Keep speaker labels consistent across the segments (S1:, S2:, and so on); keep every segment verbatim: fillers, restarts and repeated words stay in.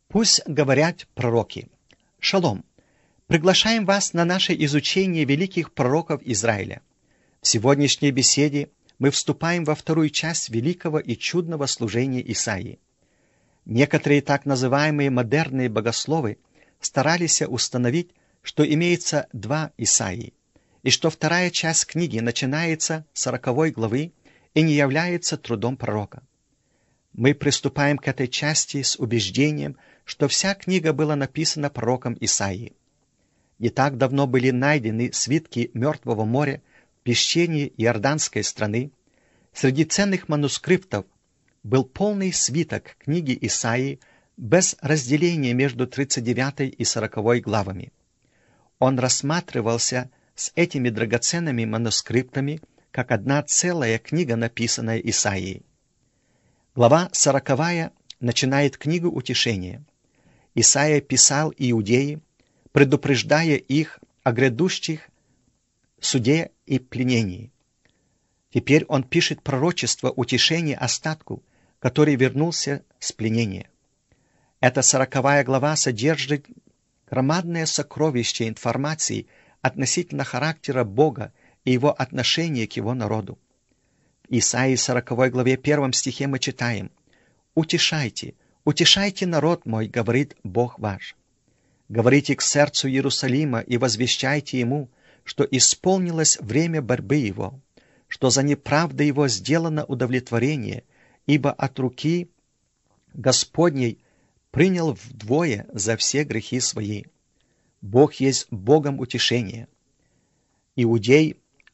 S1: Пусть говорят пророки. Шалом! Приглашаем вас на наше изучение великих пророков Израиля. В сегодняшней беседе мы вступаем во вторую часть великого и чудного служения Исаии. Некоторые так называемые модерные богословы старались установить, что имеется два Исаии, и что вторая часть книги начинается с сороковой главы и не является трудом пророка. Мы приступаем к этой части с убеждением, что вся книга была написана пророком Исаией. Не так давно были найдены свитки Мертвого моря в пещере Иорданской страны. Среди ценных манускриптов был полный свиток книги Исаии без разделения между тридцать девятой и сороковой главами. Он рассматривался с этими драгоценными манускриптами как одна целая книга, написанная Исаией. Глава сороковая начинает книгу утешения. Исаия писал Иудеи, предупреждая их о грядущих суде и пленении. Теперь он пишет пророчество утешения остатку, который вернулся с пленения. Эта сороковая глава содержит громадное сокровище информации относительно характера Бога и его отношения к его народу. В Исаии сороковой главе первом стихе мы читаем: «Утешайте, утешайте народ мой, говорит Бог ваш. Говорите к сердцу Иерусалима и возвещайте ему, что исполнилось время борьбы его, что за неправдой его сделано удовлетворение, ибо от руки Господней принял вдвое за все грехи свои. Бог есть Богом утешения. Иудей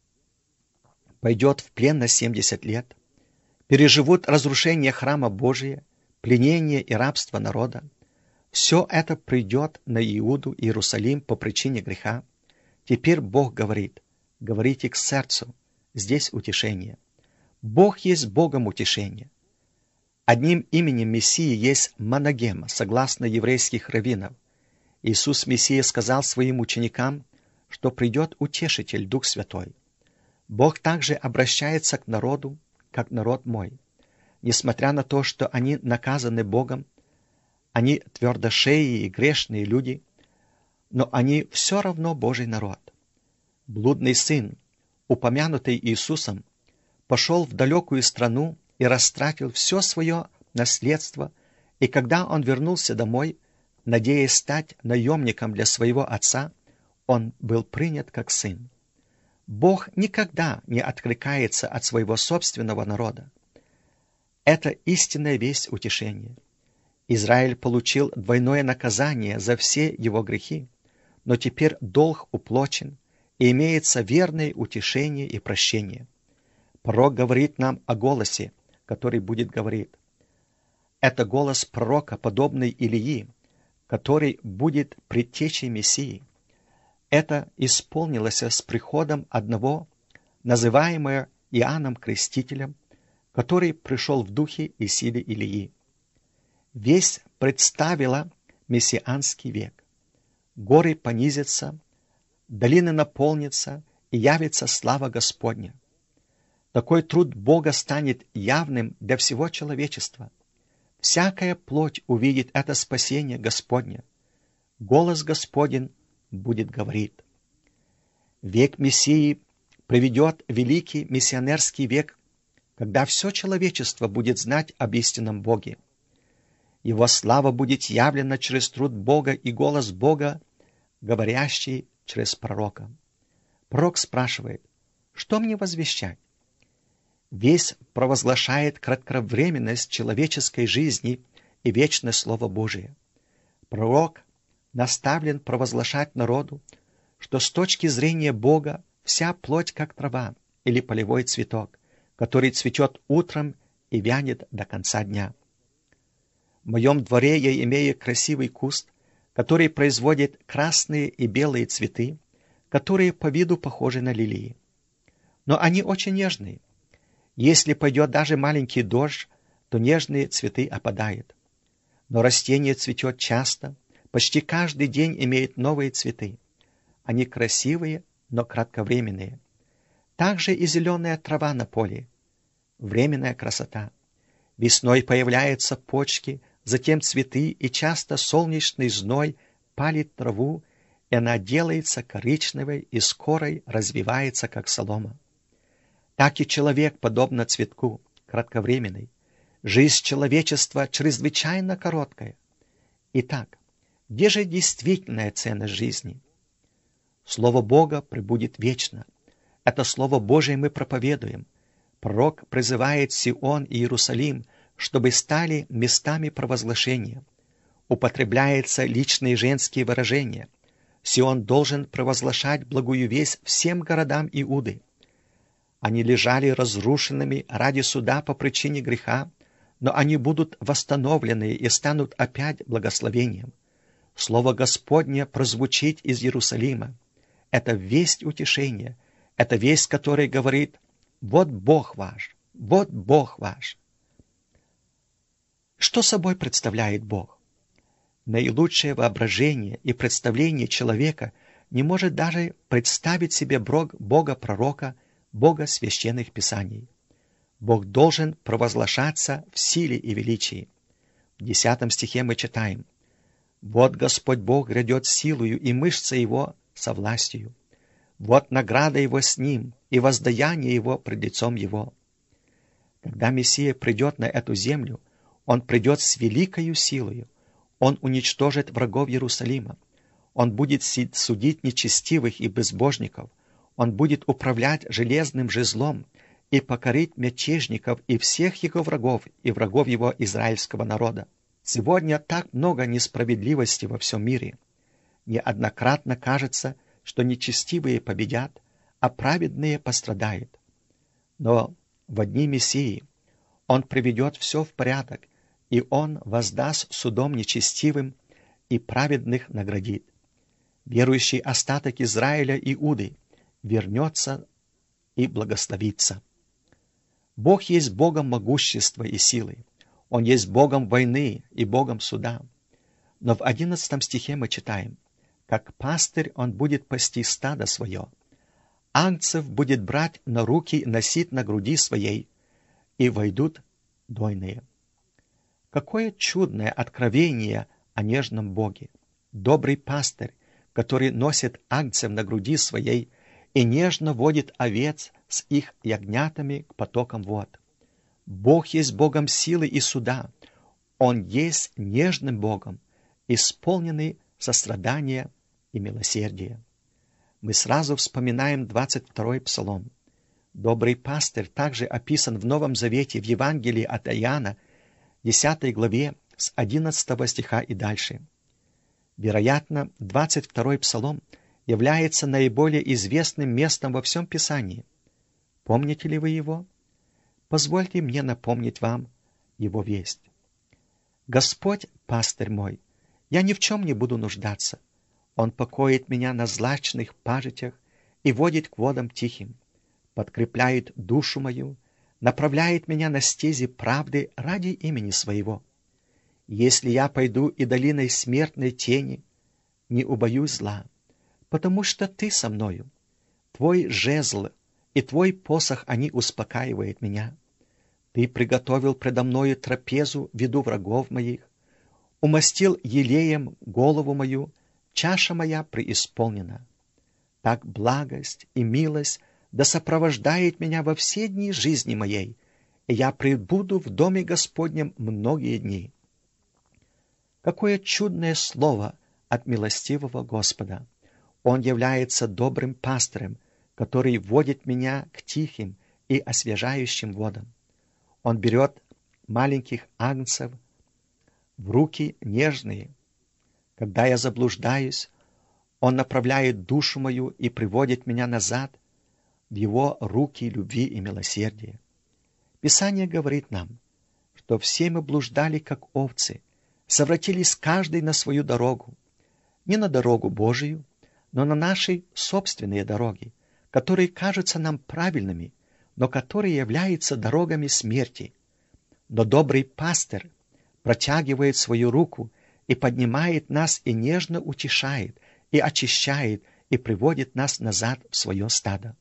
S1: пойдет в плен на семьдесят лет, переживут разрушение храма Божия, пленение и рабство народа. Все это придет на Иуду и Иерусалим по причине греха. Теперь Бог говорит, говорите к сердцу, здесь утешение. Бог есть Богом утешения. Одним именем Мессии есть Моногема, согласно еврейских раввинов. Иисус Мессия сказал своим ученикам, что придет Утешитель, Дух Святой. Бог также обращается к народу, как народ мой. Несмотря на то, что они наказаны Богом, они твердошеи и грешные люди, но они все равно Божий народ. Блудный сын, упомянутый Иисусом, пошел в далекую страну и растратил все свое наследство, и когда он вернулся домой, надеясь стать наемником для своего отца, он был принят как сын. Бог никогда не откликается от своего собственного народа. Это истинная весть утешения. Израиль получил двойное наказание за все его грехи, но теперь долг уплочен, и имеется верное утешение и прощение. Пророк говорит нам о голосе, который будет говорить. Это голос пророка, подобный Илии, который будет предтечей Мессии. Это исполнилось с приходом одного, называемого Иоанном Крестителем, который пришел в духе и силе Илии. Весть представила мессианский век. Горы понизятся, долины наполнятся, и явится слава Господня. Такой труд Бога станет явным для всего человечества. Всякая плоть увидит это спасение Господня. Голос Господень будет говорить. Век Мессии приведет великий миссионерский век, когда все человечество будет знать об истинном Боге. Его слава будет явлена через труд Бога и голос Бога, говорящий через пророка. Пророк спрашивает, что мне возвещать? Весть провозглашает кратковременность человеческой жизни и вечное Слово Божие. Пророк наставлен провозглашать народу, что с точки зрения Бога вся плоть как трава или полевой цветок, который цветет утром и вянет до конца дня. В моем дворе я имею красивый куст, который производит красные и белые цветы, которые по виду похожи на лилии. Но они очень нежные. Если пойдет даже маленький дождь, то нежные цветы опадают. Но растение цветет часто, почти каждый день имеет новые цветы. Они красивые, но кратковременные. Также и зеленая трава на поле. Временная красота. Весной появляются почки, затем цветы, и часто солнечный зной палит траву, и она делается коричневой и скорой развивается, как солома. Так и человек, подобно цветку, кратковременный. Жизнь человечества чрезвычайно короткая. Итак, где же действительная ценность жизни? Слово Бога пребудет вечно. Это Слово Божие мы проповедуем. Пророк призывает Сион и Иерусалим, чтобы стали местами провозглашения. Употребляются личные женские выражения. Сион должен провозглашать благую весть всем городам Иуды. Они лежали разрушенными ради суда по причине греха, но они будут восстановлены и станут опять благословением. Слово Господне прозвучит из Иерусалима. Это весть утешения, это весть, которая говорит: «Вот Бог ваш, вот Бог ваш». Что собой представляет Бог? Наилучшее воображение и представление человека не может даже представить себе Бога-пророка, Бога священных писаний. Бог должен провозглашаться в силе и величии. В десятом стихе мы читаем: «Вот Господь Бог грядет силою, и мышца Его со властью. Вот награда Его с Ним, и воздаяние Его пред лицом Его». Когда Мессия придет на эту землю, Он придет с великою силою. Он уничтожит врагов Иерусалима. Он будет судить нечестивых и безбожников. Он будет управлять железным жезлом и покорить мятежников и всех его врагов, и врагов его израильского народа. Сегодня так много несправедливости во всем мире. Неоднократно кажется, что нечестивые победят, а праведные пострадают. Но в дни Мессии Он приведет все в порядок, и Он воздаст судом нечестивым и праведных наградит. Верующий остаток Израиля и Иуды вернется и благословится. Бог есть Богом могущества и силы. Он есть Богом войны и Богом суда. Но в одиннадцатом стихе мы читаем: «Как пастырь Он будет пасти стадо свое, агнцев будет брать на руки и носить на груди своей, и войдут дойные». Какое чудное откровение о нежном Боге! Добрый пастырь, который носит агнцев на груди своей и нежно водит овец с их ягнятами к потокам вод. Бог есть Богом силы и суда. Он есть нежным Богом, исполненный сострадания и милосердия. Мы сразу вспоминаем двадцать второй псалом. Добрый пастырь также описан в Новом Завете в Евангелии от Иоанна, десятой главе, с одиннадцатого стиха и дальше. Вероятно, двадцать второй псалом является наиболее известным местом во всем Писании. Помните ли вы его? Позвольте мне напомнить вам его весть. «Господь, пастырь мой, я ни в чем не буду нуждаться. Он покоит меня на злачных пажитях и водит к водам тихим, подкрепляет душу мою, направляет меня на стези правды ради имени своего. Если я пойду и долиной смертной тени, не убоюсь зла, потому что ты со мною. Твой жезл и твой посох, они успокаивают меня. Ты приготовил предо мною трапезу в виду врагов моих, умастил елеем голову мою, чаша моя преисполнена. Так благость и милость да сопровождает меня во все дни жизни моей, и я пребуду в доме Господнем многие дни». Какое чудное слово от милостивого Господа! Он является добрым пастырем, который водит меня к тихим и освежающим водам. Он берет маленьких агнцев в руки нежные. Когда я заблуждаюсь, Он направляет душу мою и приводит меня назад в Его руки любви и милосердия. Писание говорит нам, что все мы блуждали, как овцы, совратились каждый на свою дорогу, не на дорогу Божию, но на наши собственные дороги, которые кажутся нам правильными, но которые являются дорогами смерти. Но добрый пастырь протягивает свою руку и поднимает нас и нежно утешает, и очищает, и приводит нас назад в свое стадо.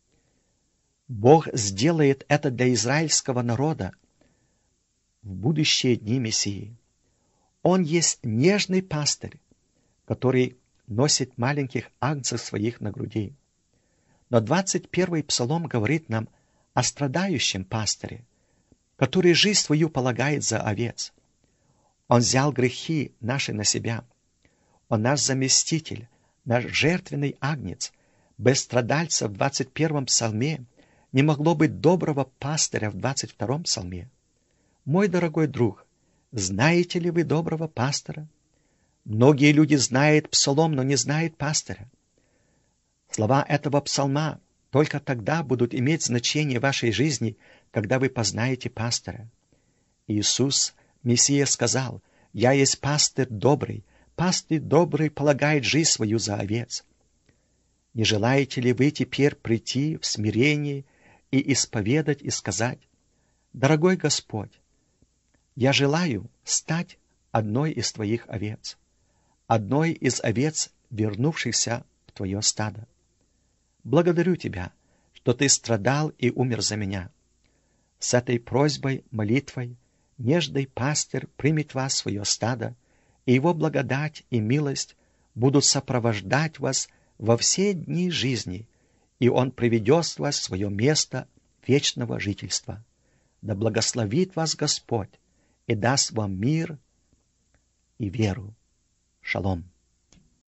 S1: Бог сделает это для израильского народа в будущие дни Мессии. Он есть нежный пастырь, который носит маленьких агнцев своих на груди. Но двадцать первый псалом говорит нам о страдающем пастыре, который жизнь свою полагает за овец. Он взял грехи наши на себя. Он наш заместитель, наш жертвенный агнец. Без страдальца в двадцать первом псалме не могло быть доброго пастыря в двадцать втором псалме. Мой дорогой друг, знаете ли вы доброго пастора? Многие люди знают псалом, но не знают пастыря. Слова этого псалма только тогда будут иметь значение в вашей жизни, когда вы познаете пастора. Иисус, Мессия, сказал: «Я есть пастырь добрый, пастырь добрый полагает жизнь свою за овец». Не желаете ли вы теперь прийти в смирении и исповедать и сказать: «Дорогой Господь, я желаю стать одной из Твоих овец, одной из овец, вернувшихся в Твое стадо. Благодарю Тебя, что Ты страдал и умер за меня». С этой просьбой, молитвой, нежный пастырь примет вас в свое стадо, и его благодать и милость будут сопровождать вас во все дни жизни, и он приведет вас в свое место вечного жительства. Да благословит вас Господь и даст вам мир и веру. Шалом.